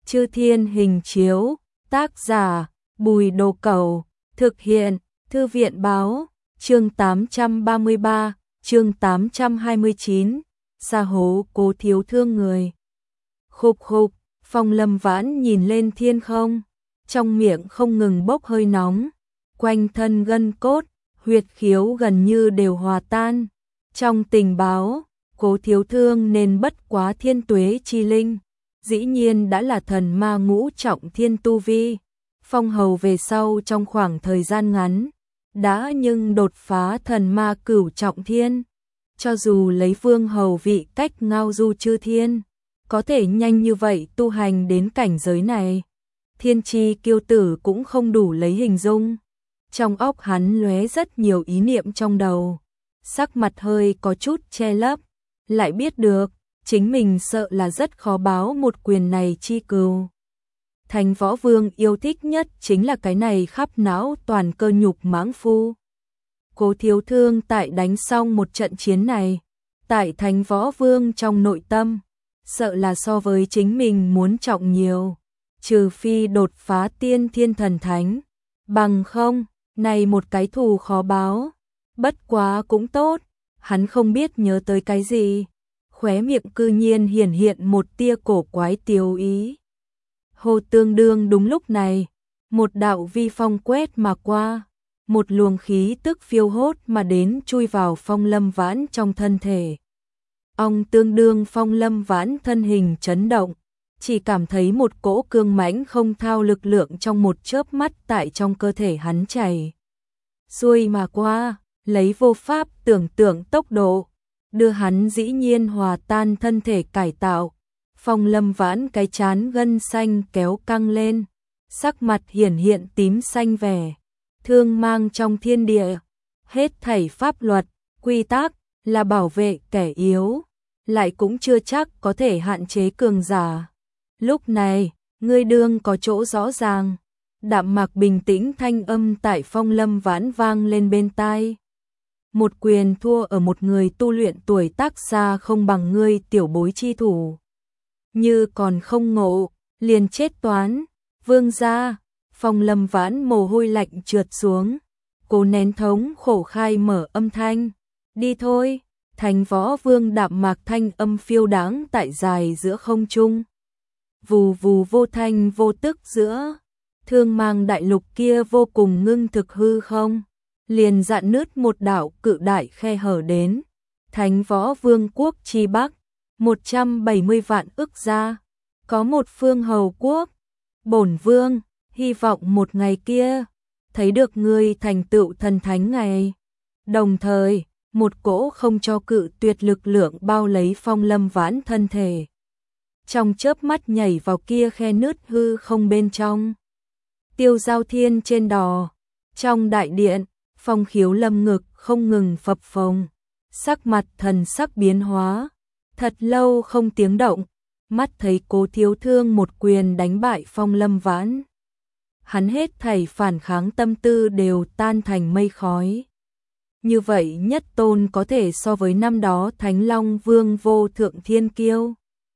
Chư Thiên hình chiếu, tác giả, Bùi Đồ Cẩu, thực hiện, Thư viện báo, chương 833, chương 829, Sa hố Cố Thiếu Thương người. Khục khục, Phong Lâm Vãn nhìn lên thiên không, trong miệng không ngừng bốc hơi nóng, quanh thân gân cốt, huyệt khiếu gần như đều hòa tan. Trong tình báo, Cố Thiếu Thương nên bất quá thiên tuế chi linh, dĩ nhiên đã là thần ma ngũ trọng thiên tu vi. Phong hầu về sau trong khoảng thời gian ngắn, đã nhưng đột phá thần ma cửu trọng thiên. Cho dù lấy vương hầu vị cách ngao du chư thiên, có thể nhanh như vậy tu hành đến cảnh giới này, thiên chi kiêu tử cũng không đủ lấy hình dung. Trong óc hắn lóe rất nhiều ý niệm trong đầu, sắc mặt hơi có chút che lấp, lại biết được, chính mình sợ là rất khó báo một quyền này chi cừu. Thành Võ Vương yêu thích nhất chính là cái này khắp não toàn cơ nhục mãng phu. Cố Thiếu Thương tại đánh xong một trận chiến này, tại Thành Võ Vương trong nội tâm, sợ là so với chính mình muốn trọng nhiều, trừ phi đột phá tiên thiên thần thánh, bằng không, này một cái thù khó báo. Bất quá cũng tốt, hắn không biết nhớ tới cái gì, khóe miệng cư nhiên hiển hiện một tia cổ quái tiêu ý. Hồ tương đương đúng lúc này, một đạo vi phong quét mà qua, một luồng khí tức phiêu hốt mà đến chui vào Phong Lâm Vãn trong thân thể. Ông tương đương Phong Lâm Vãn thân hình chấn động, chỉ cảm thấy một cỗ cương mãnh không thao lực lượng trong một chớp mắt tại trong cơ thể hắn chảy xuôi mà qua, lấy vô pháp tưởng tượng tốc độ, đưa hắn dĩ nhiên hòa tan thân thể cải tạo. Phong Lâm Vãn cái chán gân xanh kéo căng lên, sắc mặt hiển hiện tím xanh vẻ, thương mang trong thiên địa, hết thảy pháp luật, quy tắc là bảo vệ kẻ yếu, lại cũng chưa chắc có thể hạn chế cường giả. Lúc này, ngươi đương có chỗ rõ ràng, đạm mạc bình tĩnh thanh âm tại Phong Lâm Vãn vang lên bên tai. Một quyền thua ở một người tu luyện tuổi tác xa không bằng ngươi tiểu bối chi thủ. Như còn không ngộ, liền chết toán. Vương gia, Phong Lâm Vãn mồ hôi lạnh trượt xuống, cố nén thống khổ khai mở âm thanh. Đi thôi, Thành Võ Vương đạm mạc thanh âm phiêu đáng tại dài giữa không trung. Vù vù vô thanh vô tức giữa thương mang đại lục kia vô cùng ngưng thực hư không, liền dạn nứt một đạo cự đại khe hở đến. Thánh Võ Vương quốc chi bắc, 170 vạn ức gia, có một phương hầu quốc. Bổn vương, hy vọng một ngày kia, thấy được ngươi thành tựu thần thánh ngày. Đồng thời, một cỗ không cho cự tuyệt lực lượng bao lấy Phong Lâm Vãn thân thể. Trong chớp mắt nhảy vào kia khe nứt hư không bên trong. Tiêu Giao Thiên trên đò, trong đại điện, Phong Khiếu Lâm ngực không ngừng phập phồng, sắc mặt thần sắc biến hóa, thật lâu không tiếng động, mắt thấy Cố Thiếu Thương một quyền đánh bại Phong Lâm Vãn. Hắn hết thảy phản kháng tâm tư đều tan thành mây khói. Như vậy nhất tôn có thể so với năm đó Thánh Long Vương vô thượng thiên kiêu.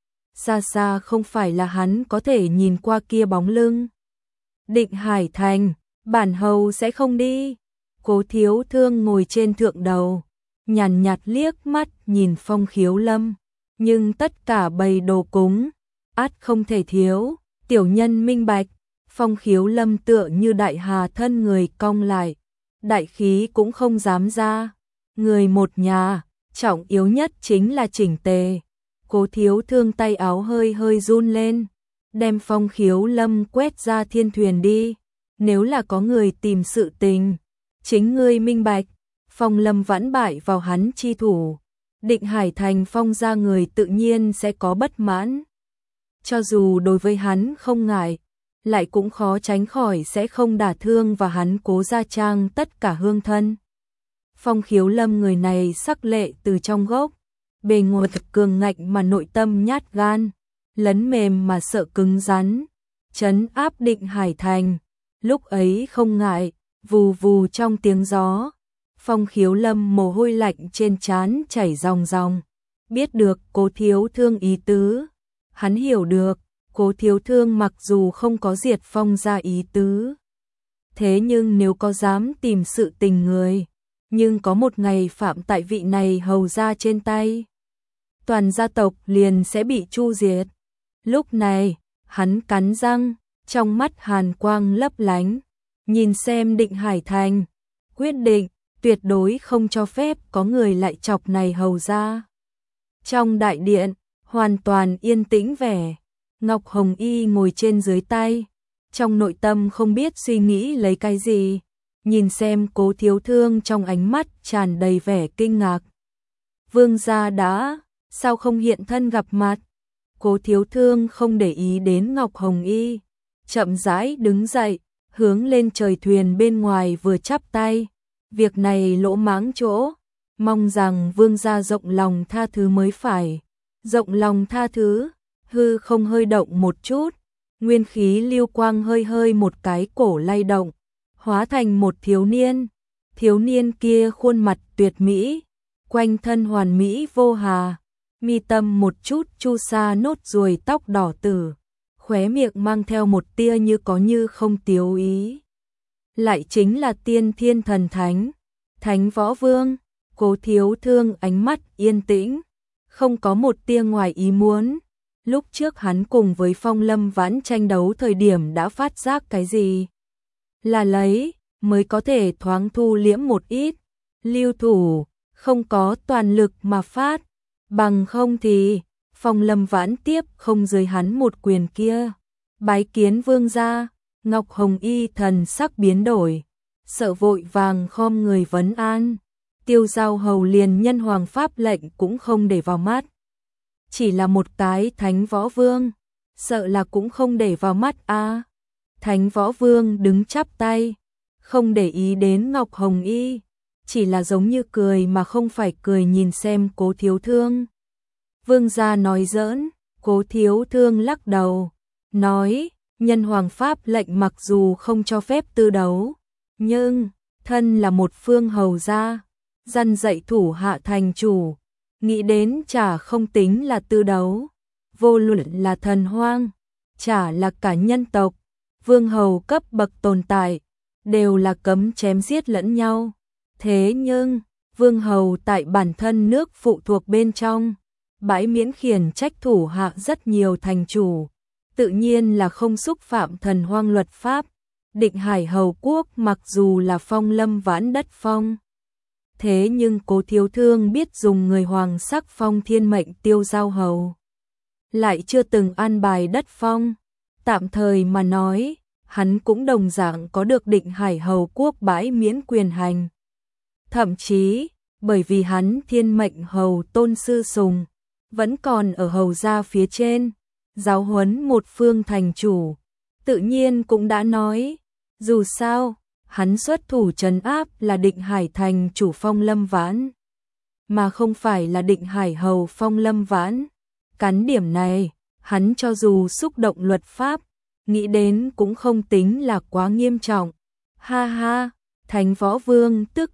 Xa xa không phải là hắn có thể nhìn qua kia bóng lưng. Định Hải Thành, bản hầu sẽ không đi. Cố Thiếu Thương ngồi trên thượng đầu, nhàn nhạt liếc mắt nhìn Phong Khiếu Lâm, nhưng tất cả bầy đồ cúng, át không thể thiếu. Tiểu nhân minh bạch. Phong Khiếu Lâm tựa như đại hà thân người cong lại, đại khí cũng không dám ra. Người một nhà, trọng yếu nhất chính là chỉnh tề. Cố Thiếu Thương tay áo hơi hơi run lên, đem Phong Khiếu Lâm quét ra thiên thuyền đi. Nếu là có người tìm sự tình, chính ngươi minh bạch. Phong Lâm Vãn bại vào hắn chi thủ, Định Hải Thành Phong ra người tự nhiên sẽ có bất mãn. Cho dù đối với hắn không ngại, lại cũng khó tránh khỏi sẽ không đả thương và hắn Cố gia trang tất cả hương thân. Phong Khiếu Lâm người này sắc lệ từ trong gốc, bề ngoài cường ngạnh mà nội tâm nhát gan, lấn mềm mà sợ cứng rắn, trấn áp Định Hải Thành. Lúc ấy không ngại, vù vù trong tiếng gió, Phong Khiếu Lâm mồ hôi lạnh trên trán chảy ròng ròng, biết được Cố Thiếu Thương ý tứ, hắn hiểu được, Cố Thiếu Thương mặc dù không có diệt Phong gia ý tứ, thế nhưng nếu có dám tìm sự tình người, nhưng có một ngày phạm tại vị này hầu gia trên tay, toàn gia tộc liền sẽ bị chu diệt. Lúc này, hắn cắn răng, trong mắt hàn quang lấp lánh, nhìn xem Định Hải Thành, quyết định tuyệt đối không cho phép có người lại chọc này hầu gia. Trong đại điện, hoàn toàn yên tĩnh vẻ, Ngọc Hồng Y ngồi trên dưới tay, trong nội tâm không biết suy nghĩ lấy cái gì, nhìn xem Cố Thiếu Thương trong ánh mắt tràn đầy vẻ kinh ngạc. Vương gia đã, sao không hiện thân gặp mặt? Cố Thiếu Thương không để ý đến Ngọc Hồng Y, chậm rãi đứng dậy, hướng lên trời thuyền bên ngoài vừa chắp tay. Việc này lỗ mãng chỗ, mong rằng vương gia rộng lòng tha thứ mới phải. Rộng lòng tha thứ, hư không hơi động một chút, nguyên khí lưu quang hơi hơi một cái cổ lay động, hóa thành một thiếu niên. Thiếu niên kia khuôn mặt tuyệt mỹ, quanh thân hoàn mỹ vô hà, mi tâm một chút chu sa nốt ruồi tóc đỏ tử, khóe miệng mang theo một tia như có như không tiếu ý. Lại chính là Tiên Thiên Thần Thánh, Thánh Võ Vương. Cố Thiếu Thương ánh mắt yên tĩnh, không có một tia ngoài ý muốn. Lúc trước hắn cùng với Phong Lâm Vãn tranh đấu thời điểm đã phát giác cái gì? Là lấy, mới có thể thoáng thu liễm một ít. Lưu thủ, không có toàn lực mà phát. Bằng không thì, Phong Lâm Vãn tiếp không dưới hắn một quyền kia. Bái kiến vương gia, Ngọc Hồng Y thần sắc biến đổi, sợ vội vàng khom người vấn an. Tiêu Giao Hầu liền nhân hoàng pháp lệnh cũng không để vào mắt. Chỉ là một cái Thánh Võ Vương, sợ là cũng không để vào mắt a. Thánh Võ Vương đứng chắp tay, không để ý đến Ngọc Hồng Y, chỉ là giống như cười mà không phải cười nhìn xem Cố Thiếu Thương. Vương gia nói giỡn, Cố Thiếu Thương lắc đầu, nói, nhân hoàng pháp lệnh mặc dù không cho phép tư đấu, nhưng thân là một phương hầu gia, dăn dạy thủ hạ thành chủ, nghĩ đến chả không tính là tư đấu, vô luận là thần hoang, chả là cả nhân tộc, vương hầu cấp bậc tồn tại, đều là cấm chém giết lẫn nhau. Thế nhưng, vương hầu tại bản thân nước phụ thuộc bên trong, bãi miễn khiển trách thủ hạ rất nhiều thành chủ, tự nhiên là không xúc phạm thần hoang luật pháp. Định Hải Hầu Quốc mặc dù là Phong Lâm Vãn đất phong, thế nhưng Cố Thiếu Thương biết dùng người hoàng sắc phong thiên mệnh Tiêu Giao Hầu, lại chưa từng an bài đất phong. Tạm thời mà nói, hắn cũng đồng dạng có được Định Hải Hầu Quốc bãi miễn quyền hành. Thậm chí, bởi vì hắn thiên mệnh hầu tôn sư sùng, vẫn còn ở hầu gia phía trên, giáo huấn một phương thành chủ, tự nhiên cũng đã nói, dù sao, hắn xuất thủ trấn áp là Định Hải thành chủ Phong Lâm Vãn, mà không phải là Định Hải hầu Phong Lâm Vãn. Cắn điểm này, hắn cho dù xúc động luật pháp, nghĩ đến cũng không tính là quá nghiêm trọng. Ha ha, Thánh Võ Vương tức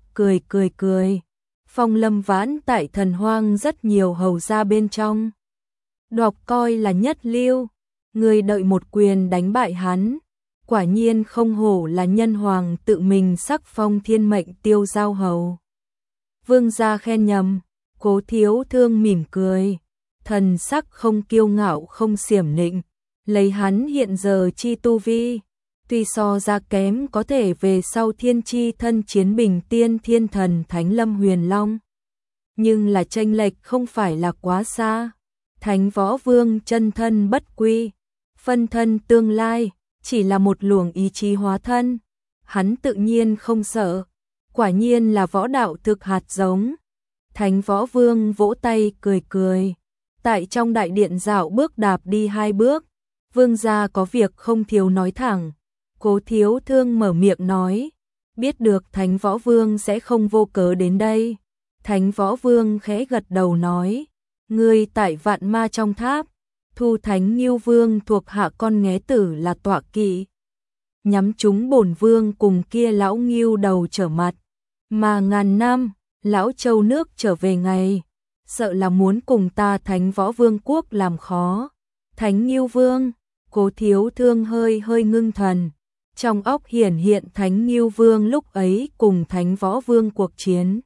cười. Phong Lâm Vãn tại thần hoang rất nhiều hầu gia bên trong, đọc coi là nhất lưu, người đợi một quyền đánh bại hắn, quả nhiên không hổ là nhân hoàng tự mình sắc phong thiên mệnh Tiêu Giao Hầu. Vương gia khen nhầm, Cố Thiếu Thương mỉm cười, thần sắc không kiêu ngạo không xiểm nịnh, lấy hắn hiện giờ chi tu vi, tuy so ra kém có thể về sau thiên chi thân chiến bình tiên thiên thần Thánh Lâm Huyền Long, nhưng là chênh lệch không phải là quá xa. Thánh Võ Vương chân thân bất quy, phân thân tương lai, chỉ là một luồng ý chí hóa thân, hắn tự nhiên không sợ, quả nhiên là võ đạo thực hạt giống. Thánh Võ Vương vỗ tay cười, tại trong đại điện dạo bước đạp đi 2 bước, vương gia có việc không thiếu nói thẳng. Cố Thiếu Thương mở miệng nói, biết được Thánh Võ Vương sẽ không vô cớ đến đây. Thánh Võ Vương khẽ gật đầu nói, ngươi tại Vạn Ma trong tháp, thu Thánh Ngưu Vương thuộc hạ con nghé tử là tọa kỵ, nhắm chúng bổn vương cùng kia lão Ngưu đầu trở mặt, mà ngàn năm, lão châu nước trở về ngày, sợ là muốn cùng ta Thánh Võ Vương quốc làm khó. Thánh Ngưu Vương, Cố Thiếu Thương hơi hơi ngưng thần, trong óc hiển hiện Thánh Ngưu Vương lúc ấy cùng Thánh Võ Vương cuộc chiến.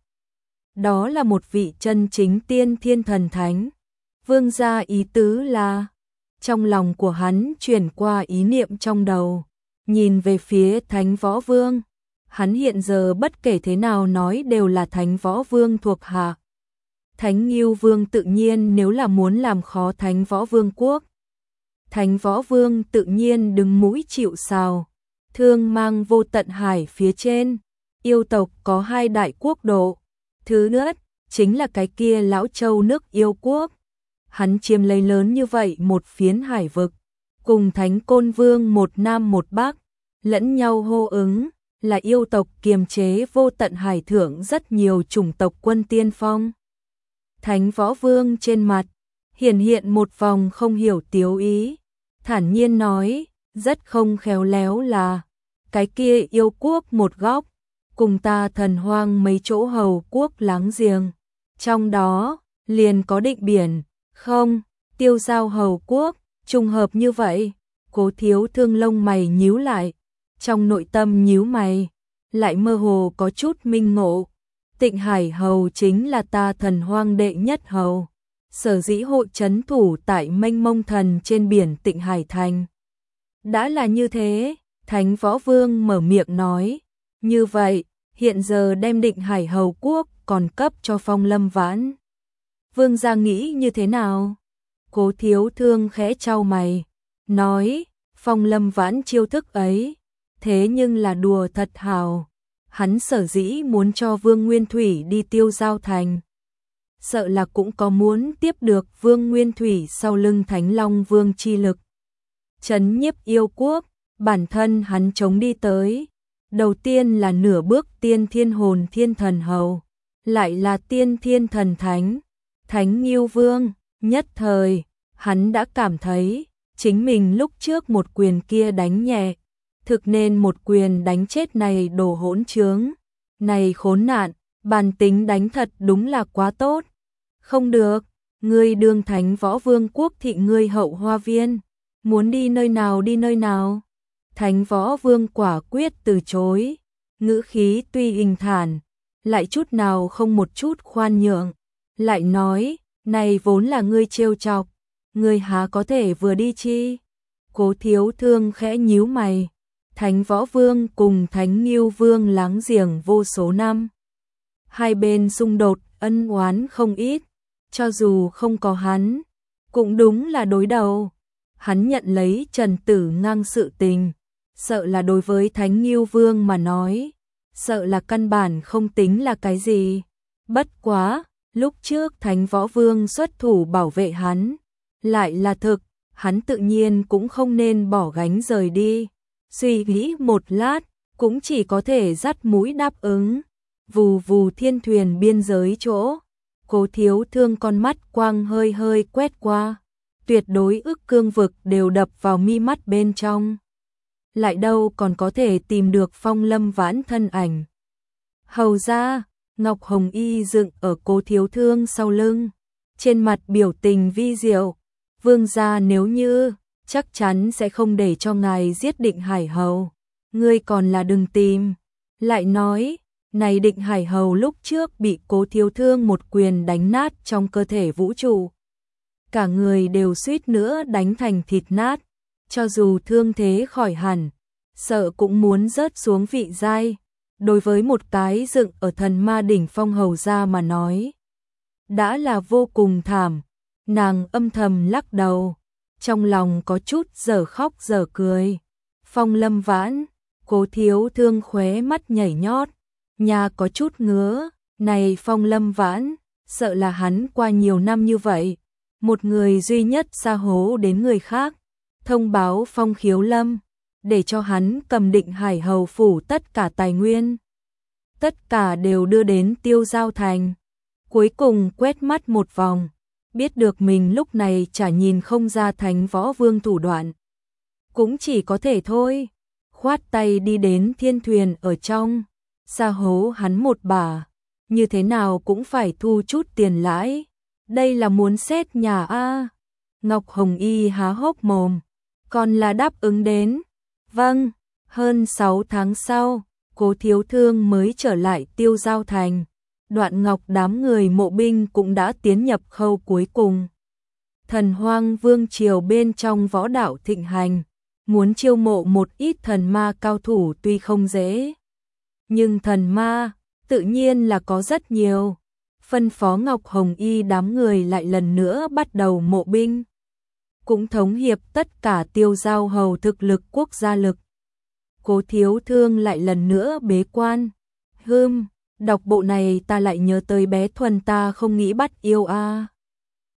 Đó là một vị chân chính tiên thiên thần thánh. Vương gia ý tứ là, trong lòng của hắn chuyển qua ý niệm trong đầu, nhìn về phía Thánh Võ Vương. Hắn hiện giờ bất kể thế nào nói đều là Thánh Võ Vương thuộc hạ. Thánh Ngưu Vương tự nhiên nếu là muốn làm khó Thánh Võ Vương quốc, Thánh Võ Vương tự nhiên đứng mũi chịu sào. Thương mang vô tận hải phía trên, yêu tộc có 2 đại quốc độ. Thứ nhất, chính là cái kia lão châu nước yêu quốc. Hắn chiếm lấy lớn như vậy một phiến hải vực, cùng Thánh Côn Vương một nam một bắc, lẫn nhau hô ứng, là yêu tộc kiềm chế vô tận hải thượng rất nhiều chủng tộc quân tiên phong. Thánh Võ Vương trên mặt hiển hiện một vòng không hiểu tiếu ý, thản nhiên nói, rất không khéo léo là, cái kia yêu quốc một góc, cùng ta Thần Hoang mấy chỗ hầu quốc láng giềng, trong đó liền có Định Biển, không, Tiêu Giao hầu quốc, trùng hợp như vậy. Cố Thiếu Thương lông mày nhíu lại, trong nội tâm nhíu mày, lại mơ hồ có chút minh ngộ. Tịnh Hải hầu chính là ta Thần Hoang đệ nhất hầu, sở dĩ hội trấn thủ tại mênh mông thần trên biển Tịnh Hải thành. Đã là như thế, Thánh Võ Vương mở miệng nói, như vậy, hiện giờ đem Định Hải hầu quốc còn cấp cho Phong Lâm Vãn. Vương gia nghĩ như thế nào? Cố Thiếu Thương khẽ chau mày, nói, Phong Lâm Vãn chiêu thức ấy, thế nhưng là đùa thật hào. Hắn sở dĩ muốn cho Vương Nguyên Thủy đi Tiêu Giao thành, sợ là cũng có muốn tiếp được Vương Nguyên Thủy sau lưng Thánh Long Vương chi lực. Trấn nhiếp yêu quốc, bản thân hắn chống đi tới. Đầu tiên là nửa bước tiên thiên hồn thiên thần hầu, lại là tiên thiên thần thánh, Thánh Ngưu Vương. Nhất thời, hắn đã cảm thấy, chính mình lúc trước một quyền kia đánh nhẹ, thực nên một quyền đánh chết này đồ hỗn trướng. Này khốn nạn, bản tính đánh thật đúng là quá tốt. Không được, ngươi đương Thánh Võ Vương quốc thị ngươi hậu hoa viên, muốn đi nơi nào đi nơi nào. Thánh Võ Vương quả quyết từ chối, ngữ khí tuy bình thản, lại chút nào không một chút khoan nhượng, lại nói, này vốn là ngươi trêu chọc, ngươi há có thể vừa đi chi? Cố Thiếu Thương khẽ nhíu mày, Thánh Võ Vương cùng Thánh Ngưu Vương láng giềng vô số năm, hai bên xung đột ân oán không ít, cho dù không có hắn, cũng đúng là đối đầu. Hắn nhận lấy Trần Tử Ngang sự tình, sợ là đối với Thánh Ngưu Vương mà nói, sợ là căn bản không tính là cái gì. Bất quá, lúc trước Thánh Võ Vương xuất thủ bảo vệ hắn, lại là thực, hắn tự nhiên cũng không nên bỏ gánh rời đi. Suy nghĩ một lát, cũng chỉ có thể dắt mũi đáp ứng. Vù vù thiên thuyền biên giới chỗ, Cố Thiếu Thương con mắt quang hơi hơi quét qua, tuyệt đối ức cương vực đều đập vào mi mắt bên trong. Lại đâu còn có thể tìm được Phong Lâm Vãn thân ảnh. Hầu ra, Ngọc Hồng Y dựng ở Cố Thiếu Thương sau lưng, trên mặt biểu tình vi diệu. Vương gia nếu như, chắc chắn sẽ không để cho ngài giết Định Hải hầu. Ngươi còn là đừng tìm. Lại nói, này Định Hải hầu lúc trước bị Cố Thiếu Thương một quyền đánh nát trong cơ thể vũ trụ. Cả người đều suýt nữa đánh thành thịt nát. Cho dù thương thế khỏi hẳn, sợ cũng muốn rớt xuống vị giai. Đối với một cái dựng ở Thần Ma đỉnh phong hầu gia mà nói, đã là vô cùng thảm. Nàng âm thầm lắc đầu, trong lòng có chút dở khóc dở cười. Phong Lâm Vãn, Cố Thiếu Thương khóe mắt nhảy nhót, nhà có chút ngứa. Này Phong Lâm Vãn, sợ là hắn qua nhiều năm như vậy, một người duy nhất xa hố đến người khác, thông báo Phong Khiếu Lâm, để cho hắn cầm Định Hải hầu phủ tất cả tài nguyên, tất cả đều đưa đến Tiêu Giao thành. Cuối cùng quét mắt một vòng, biết được mình lúc này chả nhìn không ra Thánh Võ Vương thủ đoạn, cũng chỉ có thể thôi, khoát tay đi đến thiên thuyền ở trong, xa hố hắn một bà, như thế nào cũng phải thu chút tiền lãi. Đây là muốn xét nhà a. Ngọc Hồng Y há hốc mồm, còn là đáp ứng đến. Vâng, hơn 6 tháng sau, Cố Thiếu Thương mới trở lại Tiêu Giao Thành. Đoạn Ngọc đám người mộ binh cũng đã tiến nhập khâu cuối cùng. Thần Hoang Vương triều bên trong võ đạo thịnh hành, muốn chiêu mộ một ít thần ma cao thủ tuy không dễ. Nhưng thần ma, tự nhiên là có rất nhiều. Phân phó Ngọc Hồng Y đám người lại lần nữa bắt đầu mộ binh. Cũng thống hiệp tất cả Tiêu Giao hầu thực lực quốc gia lực. Cố Thiếu Thương lại lần nữa bế quan. Đọc bộ này ta lại nhớ tới bé Thuần ta không nghĩ bắt yêu a.